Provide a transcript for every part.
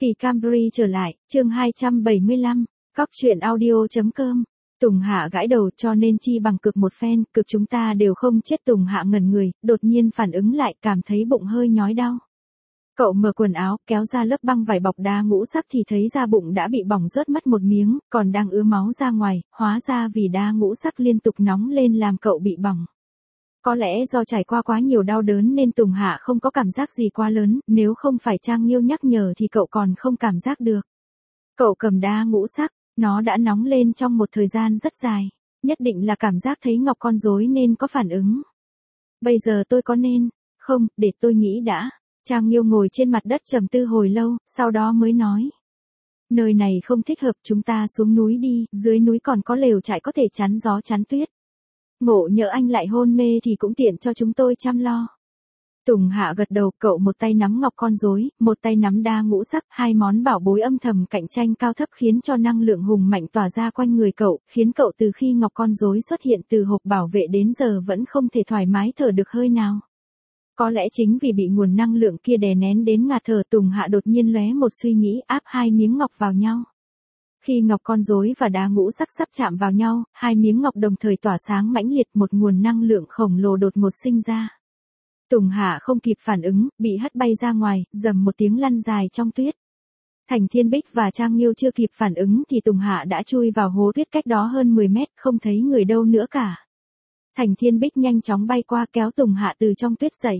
Kỳ Camry trở lại, chương 275, Cóc truyện audio.com. Tùng Hạ gãi đầu, cho nên chi bằng cực một phen, cực chúng ta đều không chết. Tùng Hạ ngẩn người, đột nhiên phản ứng lại, cảm thấy bụng hơi nhói đau. Cậu mở quần áo, kéo ra lớp băng vải bọc đá ngũ sắc thì thấy da bụng đã bị bỏng rớt mất một miếng, còn đang ứa máu ra ngoài, hóa ra vì đá ngũ sắc liên tục nóng lên làm cậu bị bỏng. Có lẽ do trải qua quá nhiều đau đớn nên Tùng Hạ không có cảm giác gì quá lớn, nếu không phải Trang Nghiêu nhắc nhở thì cậu còn không cảm giác được. Cậu cầm đá ngũ sắc, nó đã nóng lên trong một thời gian rất dài, nhất định là cảm giác thấy ngọc con rối nên có phản ứng. Bây giờ tôi có nên, không, để tôi nghĩ đã. Trang Nghiêu ngồi trên mặt đất trầm tư hồi lâu, sau đó mới nói. Nơi này không thích hợp, chúng ta xuống núi đi, dưới núi còn có lều trại có thể chắn gió chắn tuyết. Ngộ nhỡ anh lại hôn mê thì cũng tiện cho chúng tôi chăm lo. Tùng Hạ gật đầu, cậu một tay nắm ngọc con rối, một tay nắm đá ngũ sắc, hai món bảo bối âm thầm cạnh tranh cao thấp khiến cho năng lượng hùng mạnh tỏa ra quanh người cậu, khiến cậu từ khi ngọc con rối xuất hiện từ hộp bảo vệ đến giờ vẫn không thể thoải mái thở được hơi nào. Có lẽ chính vì bị nguồn năng lượng kia đè nén đến ngạt thở, Tùng Hạ đột nhiên lóe một suy nghĩ, áp hai miếng ngọc vào nhau. Khi ngọc con rối và đá ngũ sắc sắp chạm vào nhau, hai miếng ngọc đồng thời tỏa sáng mãnh liệt, một nguồn năng lượng khổng lồ đột ngột sinh ra. Tùng Hạ không kịp phản ứng, bị hất bay ra ngoài, rầm một tiếng lăn dài trong tuyết. Thành Thiên Bích và Trang Nghiêu chưa kịp phản ứng thì Tùng Hạ đã chui vào hố tuyết cách đó hơn 10 mét, không thấy người đâu nữa cả. Thành Thiên Bích nhanh chóng bay qua kéo Tùng Hạ từ trong tuyết dậy.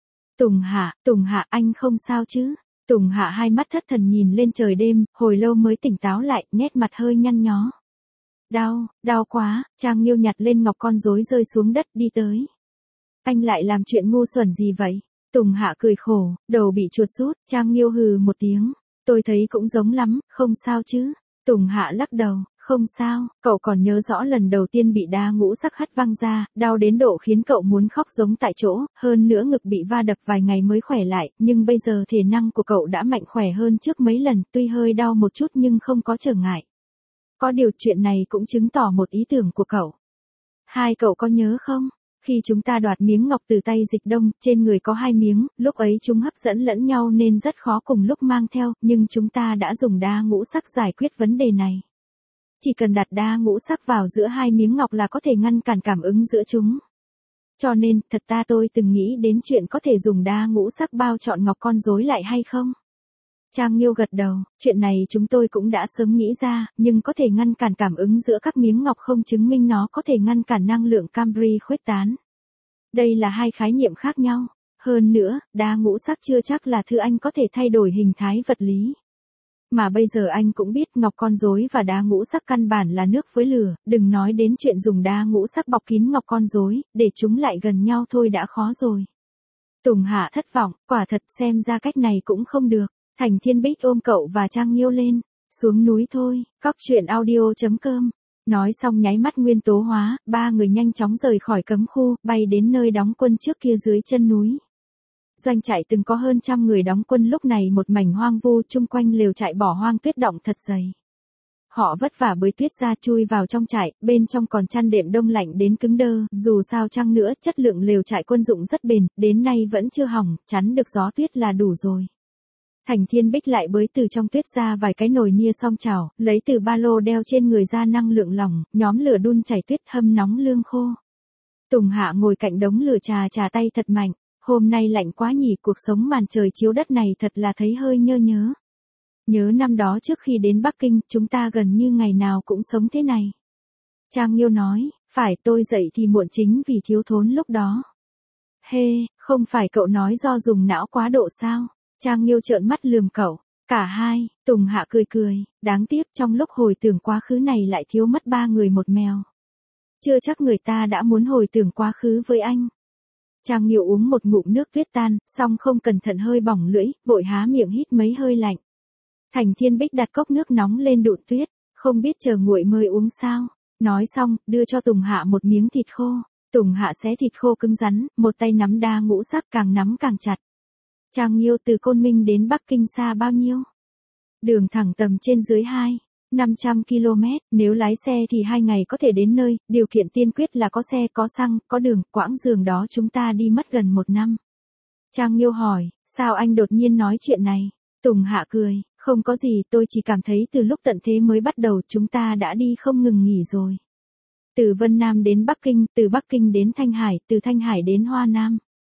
Tùng Hạ, anh không sao chứ? Tùng Hạ hai mắt thất thần nhìn lên trời đêm, hồi lâu mới tỉnh táo lại, nét mặt hơi nhăn nhó. Đau quá. Trang Nghiêu nhặt lên ngọc con rối rơi xuống đất, đi tới. Anh lại làm chuyện ngu xuẩn gì vậy? Tùng Hạ cười khổ, đầu bị chuột rút. Trang Nghiêu hừ một tiếng. Tôi thấy cũng giống lắm, không sao chứ? Tùng Hạ lắc đầu, không sao. Cậu còn nhớ rõ lần đầu tiên bị đá ngũ sắc hất văng ra, đau đến độ khiến cậu muốn khóc giống tại chỗ, hơn nữa ngực bị va đập vài ngày mới khỏe lại, nhưng bây giờ thể năng của cậu đã mạnh khỏe hơn trước mấy lần, tuy hơi đau một chút nhưng không có trở ngại. Có điều chuyện này cũng chứng tỏ một ý tưởng của cậu. Hai cậu có nhớ không? Khi chúng ta đoạt miếng ngọc từ tay Dịch Đông, trên người có hai miếng, lúc ấy chúng hấp dẫn lẫn nhau nên rất khó cùng lúc mang theo, nhưng chúng ta đã dùng đá ngũ sắc giải quyết vấn đề này. Chỉ cần đặt đá ngũ sắc vào giữa hai miếng ngọc là có thể ngăn cản cảm ứng giữa chúng. Cho nên, tôi từng nghĩ đến chuyện có thể dùng đá ngũ sắc bao trọn ngọc con rối lại hay không? Trang Nghiêu gật đầu, chuyện này chúng tôi cũng đã sớm nghĩ ra, nhưng có thể ngăn cản cảm ứng giữa các miếng ngọc không chứng minh nó có thể ngăn cản năng lượng Camry khuếch tán. Đây là hai khái niệm khác nhau. Hơn nữa, đá ngũ sắc chưa chắc là thứ anh có thể thay đổi hình thái vật lý. Mà bây giờ anh cũng biết ngọc con rối và đá ngũ sắc căn bản là nước với lửa, đừng nói đến chuyện dùng đá ngũ sắc bọc kín ngọc con rối, để chúng lại gần nhau thôi đã khó rồi. Tùng Hạ thất vọng, quả thật xem ra cách này cũng không được. Thành Thiên Bích ôm cậu và Trang Nghiêu lên, xuống núi thôi, Cóc truyện audio.com. Nói xong nháy mắt nguyên tố hóa, ba người nhanh chóng rời khỏi cấm khu, bay đến nơi đóng quân trước kia dưới chân núi. Doanh trại từng có hơn 100 người đóng quân lúc này một mảnh hoang vu, chung quanh lều trại bỏ hoang tuyết động thật dày. Họ vất vả bới tuyết ra chui vào trong trại, bên trong còn chăn đệm đông lạnh đến cứng đơ, dù sao chăng nữa chất lượng lều trại quân dụng rất bền, đến nay vẫn chưa hỏng, chắn được gió tuyết là đủ rồi. Thành Thiên Bích lại bới từ trong tuyết ra vài cái nồi nia song chảo, lấy từ ba lô đeo trên người ra năng lượng lỏng, nhóm lửa đun chảy tuyết hâm nóng lương khô. Tùng Hạ ngồi cạnh đống lửa trà tay thật mạnh, hôm nay lạnh quá nhỉ, cuộc sống màn trời chiếu đất này thật là thấy hơi nhớ. Nhớ năm đó trước khi đến Bắc Kinh, chúng ta gần như ngày nào cũng sống thế này. Trang Nghiêu nói, phải, tôi dậy thì muộn chính vì thiếu thốn lúc đó. Không phải cậu nói do dùng não quá độ sao? Trang Nghiêu trợn mắt lườm cậu. Cả hai. Tùng Hạ cười, đáng tiếc trong lúc hồi tưởng quá khứ này lại thiếu mất ba người một mèo. Chưa chắc người ta đã muốn hồi tưởng quá khứ với anh. Trang Nghiêu uống một ngụm nước tuyết tan, xong không cẩn thận hơi bỏng lưỡi, vội há miệng hít mấy hơi lạnh. Thành Thiên Bích đặt cốc nước nóng lên đụn tuyết, không biết chờ nguội mới uống sao. Nói xong, đưa cho Tùng Hạ một miếng thịt khô. Tùng Hạ xé thịt khô cứng rắn, một tay nắm đá ngũ sắc, càng nắm càng chặt. Trang Nghiêu, từ Côn Minh đến Bắc Kinh xa bao nhiêu? Đường thẳng tầm trên dưới 500 km, nếu lái xe thì 2 ngày có thể đến nơi, điều kiện tiên quyết là có xe, có xăng, có đường, quãng đường đó chúng ta đi mất gần 1 năm. Trang Nghiêu hỏi, sao anh đột nhiên nói chuyện này? Tùng Hạ cười, Không có gì, tôi chỉ cảm thấy từ lúc tận thế mới bắt đầu chúng ta đã đi không ngừng nghỉ rồi. Từ Vân Nam đến Bắc Kinh, từ Bắc Kinh đến Thanh Hải, từ Thanh Hải đến Hoa Nam.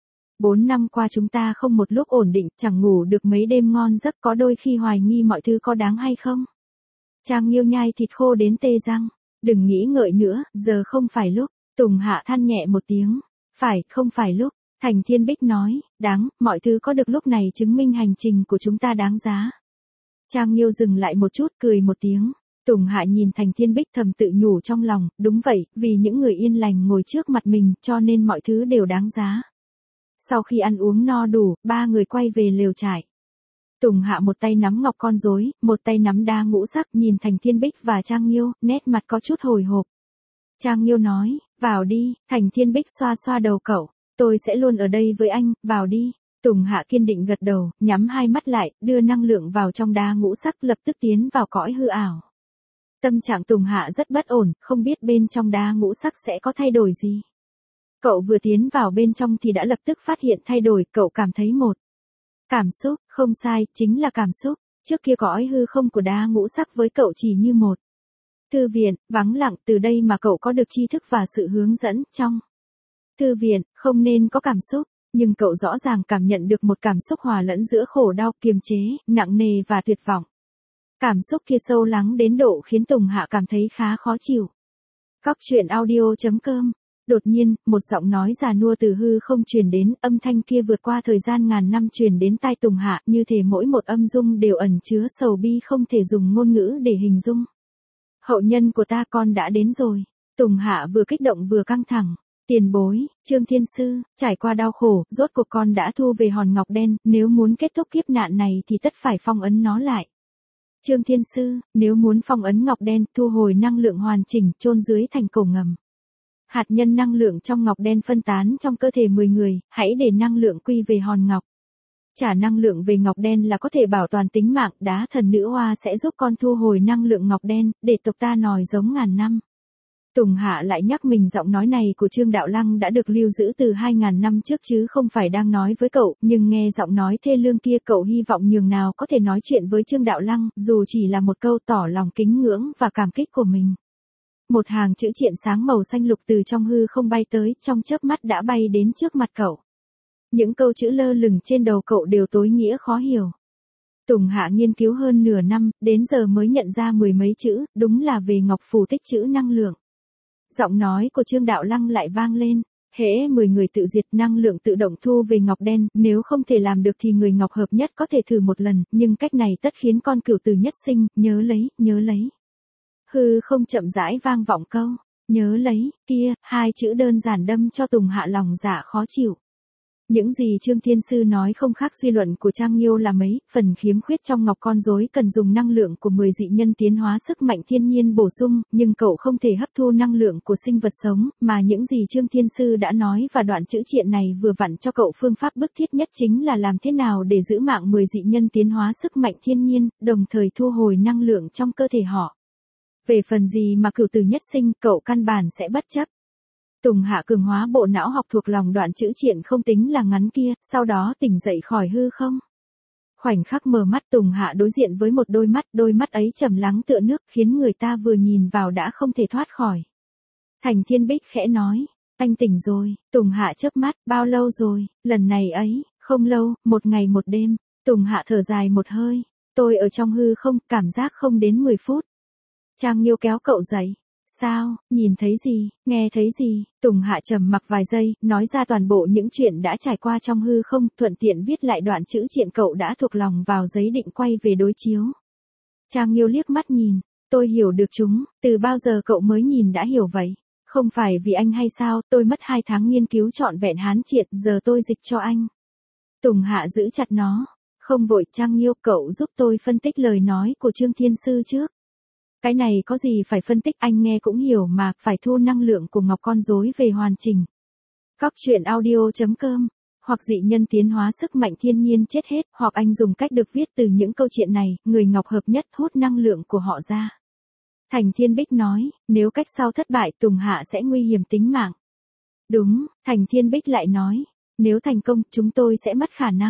4 năm qua chúng ta không một lúc ổn định, chẳng ngủ được mấy đêm ngon giấc, có đôi khi hoài nghi mọi thứ có đáng hay không. Trang Nghiêu nhai thịt khô đến tê răng. Đừng nghĩ ngợi nữa, giờ không phải lúc. Tùng Hạ than nhẹ một tiếng. Phải, không phải lúc. Thành Thiên Bích nói, đáng, mọi thứ có được lúc này chứng minh hành trình của chúng ta đáng giá. Trang Nghiêu dừng lại một chút, cười một tiếng. Tùng Hạ nhìn Thành Thiên Bích thầm tự nhủ trong lòng, đúng vậy, vì những người yên lành ngồi trước mặt mình, cho nên mọi thứ đều đáng giá. Sau khi ăn uống no đủ, ba người quay về lều trại. Tùng Hạ một tay nắm ngọc con rối, một tay nắm đa ngũ sắc, nhìn Thành Thiên Bích và Trang Nghiêu, nét mặt có chút hồi hộp. Trang Nghiêu nói, vào đi. Thành Thiên Bích xoa xoa đầu cậu, tôi sẽ luôn ở đây với anh, vào đi. Tùng Hạ kiên định gật đầu, nhắm hai mắt lại, đưa năng lượng vào trong đa ngũ sắc, lập tức tiến vào cõi hư ảo. Tâm trạng Tùng Hạ rất bất ổn, không biết bên trong đa ngũ sắc sẽ có thay đổi gì. Cậu vừa tiến vào bên trong thì đã lập tức phát hiện thay đổi, cậu cảm thấy một cảm xúc, không sai, chính là cảm xúc. Trước kia cõi hư không của đa ngũ sắc với cậu chỉ như một thư viện, vắng lặng, từ đây mà cậu có được tri thức và sự hướng dẫn. Trong thư viện, không nên có cảm xúc, nhưng cậu rõ ràng cảm nhận được một cảm xúc hòa lẫn giữa khổ đau, kiềm chế, nặng nề và tuyệt vọng. Cảm xúc kia sâu lắng đến độ khiến Tùng Hạ cảm thấy khá khó chịu. Góc truyện audio.com. Đột nhiên, một giọng nói già nua từ hư không truyền đến, âm thanh kia vượt qua thời gian ngàn năm truyền đến tai Tùng Hạ, như thể mỗi một âm dung đều ẩn chứa sầu bi không thể dùng ngôn ngữ để hình dung. Hậu nhân của ta, con đã đến rồi. Tùng Hạ vừa kích động vừa căng thẳng. Tiền bối, Trương Thiên Sư, trải qua đau khổ, rốt cuộc con đã thu về hòn ngọc đen, nếu muốn kết thúc kiếp nạn này thì tất phải phong ấn nó lại. Trương Thiên Sư, nếu muốn phong ấn ngọc đen, thu hồi năng lượng hoàn chỉnh, chôn dưới thành cổ ngầm. Hạt nhân năng lượng trong ngọc đen phân tán trong cơ thể 10 người, hãy để năng lượng quy về hòn ngọc. Trả năng lượng về ngọc đen là có thể bảo toàn tính mạng, đá thần nữ hoa sẽ giúp con thu hồi năng lượng ngọc đen, để tộc ta nòi giống ngàn năm. Tùng Hạ lại nhắc mình giọng nói này của Trương Đạo Lăng đã được lưu giữ từ 2.000 năm trước chứ không phải đang nói với cậu, nhưng nghe giọng nói thê lương kia cậu hy vọng nhường nào có thể nói chuyện với Trương Đạo Lăng, dù chỉ là một câu tỏ lòng kính ngưỡng và cảm kích của mình. Một hàng chữ triện sáng màu xanh lục từ trong hư không bay tới, trong chớp mắt đã bay đến trước mặt cậu. Những câu chữ lơ lửng trên đầu cậu đều tối nghĩa khó hiểu. Tùng Hạ nghiên cứu hơn nửa năm, đến giờ mới nhận ra 10 mấy chữ, đúng là về ngọc phù tích trữ năng lượng. Giọng nói của Trương Đạo Lăng lại vang lên, hễ 10 người tự diệt, năng lượng tự động thu về ngọc đen, nếu không thể làm được thì người ngọc hợp nhất có thể thử một lần, nhưng cách này tất khiến con cửu tử nhất sinh, nhớ lấy, nhớ lấy. Hư không chậm rãi vang vọng câu, nhớ lấy, kia, hai chữ đơn giản đâm cho Tùng Hạ lòng dạ khó chịu. Những gì Trương Thiên Sư nói không khác suy luận của Trang Nghiêu là mấy, phần khiếm khuyết trong ngọc con rối cần dùng năng lượng của 10 dị nhân tiến hóa sức mạnh thiên nhiên bổ sung, nhưng cậu không thể hấp thu năng lượng của sinh vật sống, mà những gì Trương Thiên Sư đã nói và đoạn chữ triện này vừa vặn cho cậu phương pháp bức thiết nhất chính là làm thế nào để giữ mạng 10 dị nhân tiến hóa sức mạnh thiên nhiên, đồng thời thu hồi năng lượng trong cơ thể họ. Về phần gì mà cửu tử nhất sinh, cậu căn bản sẽ bất chấp. Tùng Hạ cường hóa bộ não học thuộc lòng đoạn chữ triện không tính là ngắn kia, sau đó tỉnh dậy khỏi hư không. Khoảnh khắc mở mắt Tùng Hạ đối diện với một đôi mắt ấy trầm lắng tựa nước, khiến người ta vừa nhìn vào đã không thể thoát khỏi. Thành Thiên Bích khẽ nói, anh tỉnh rồi. Tùng Hạ chớp mắt, bao lâu rồi? Lần này ấy, không lâu, 1 ngày 1 đêm. Tùng Hạ thở dài một hơi, tôi ở trong hư không, cảm giác không đến 10 phút. Trang Nghiêu kéo cậu dậy. Sao, nhìn thấy gì, nghe thấy gì? Tùng Hạ trầm mặc vài giây, nói ra toàn bộ những chuyện đã trải qua trong hư không, thuận tiện viết lại đoạn chữ triện cậu đã thuộc lòng vào giấy định quay về đối chiếu. Trang Nghiêu liếc mắt nhìn, tôi hiểu được chúng, từ bao giờ cậu mới nhìn đã hiểu vậy? Không phải vì anh hay sao, tôi mất 2 tháng nghiên cứu trọn vẹn Hán triện, giờ tôi dịch cho anh. Tùng Hạ giữ chặt nó, không vội. Trang Nghiêu, cậu giúp tôi phân tích lời nói của Trương Thiên Sư trước. Cái này có gì phải phân tích, anh nghe cũng hiểu mà, phải thu năng lượng của ngọc con rối về hoàn chỉnh. Góc truyện audio.com, hoặc dị nhân tiến hóa sức mạnh thiên nhiên chết hết, hoặc anh dùng cách được viết từ những câu chuyện này, người ngọc hợp nhất hút năng lượng của họ ra. Thành Thiên Bích nói, nếu cách sau thất bại Tùng Hạ sẽ nguy hiểm tính mạng. Đúng, Thành Thiên Bích lại nói, nếu thành công chúng tôi sẽ mất khả năng.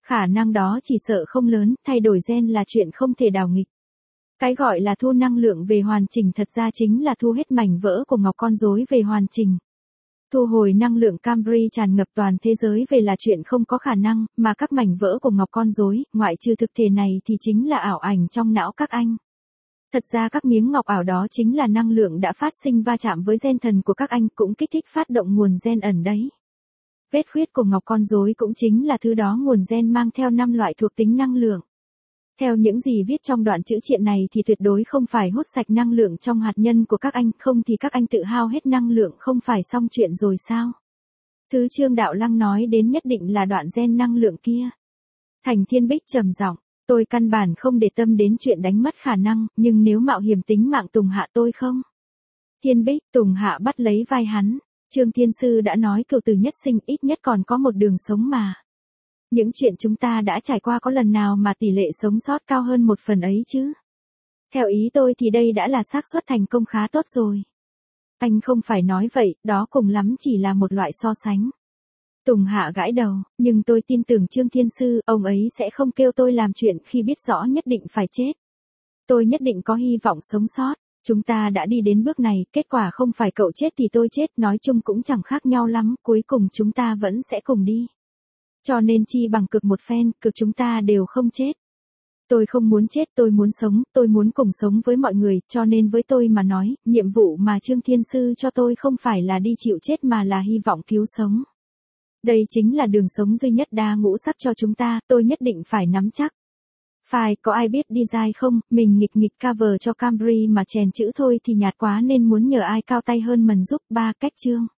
Khả năng đó chỉ sợ không lớn, thay đổi gen là chuyện không thể đảo nghịch. Cái gọi là thu năng lượng về hoàn chỉnh thật ra chính là thu hết mảnh vỡ của ngọc con rối về hoàn chỉnh. Thu hồi năng lượng Camry tràn ngập toàn thế giới về là chuyện không có khả năng, mà các mảnh vỡ của ngọc con rối, ngoại trừ thực thể này thì chính là ảo ảnh trong não các anh. Thật ra các miếng ngọc ảo đó chính là năng lượng đã phát sinh va chạm với gen thần của các anh, cũng kích thích phát động nguồn gen ẩn đấy. Vết khuyết của ngọc con rối cũng chính là thứ đó, nguồn gen mang theo 5 loại thuộc tính năng lượng. Theo những gì viết trong đoạn chữ triện này thì tuyệt đối không phải hút sạch năng lượng trong hạt nhân của các anh, không thì các anh tự hao hết năng lượng không phải xong chuyện rồi sao? Thứ Trương Đạo Lăng nói đến nhất định là đoạn gen năng lượng kia. Thành Thiên Bích trầm giọng, tôi căn bản không để tâm đến chuyện đánh mất khả năng, nhưng nếu mạo hiểm tính mạng Tùng Hạ tôi không. Thiên Bích, Tùng Hạ bắt lấy vai hắn. Trương Thiên Sư đã nói cửu tử nhất sinh, ít nhất còn có một đường sống mà. Những chuyện chúng ta đã trải qua có lần nào mà tỷ lệ sống sót cao hơn một phần ấy chứ? Theo ý tôi thì đây đã là xác suất thành công khá tốt rồi. Anh không phải nói vậy, đó cùng lắm chỉ là một loại so sánh. Tùng Hạ gãi đầu, nhưng tôi tin tưởng Trương Thiên Sư, ông ấy sẽ không kêu tôi làm chuyện khi biết rõ nhất định phải chết. Tôi nhất định có hy vọng sống sót. Chúng ta đã đi đến bước này, kết quả không phải cậu chết thì tôi chết, nói chung cũng chẳng khác nhau lắm, cuối cùng chúng ta vẫn sẽ cùng đi. Cho nên chi bằng cực một phen, cực chúng ta đều không chết. Tôi không muốn chết, tôi muốn sống, tôi muốn cùng sống với mọi người, cho nên với tôi mà nói, nhiệm vụ mà Trương Thiên Sư cho tôi không phải là đi chịu chết mà là hy vọng cứu sống. Đây chính là đường sống duy nhất đa ngũ sắc cho chúng ta, tôi nhất định phải nắm chắc. Phải, có ai biết design không, mình nghịch cover cho Camry mà chèn chữ thôi thì nhạt quá nên muốn nhờ ai cao tay hơn mần giúp. 3 cách chương.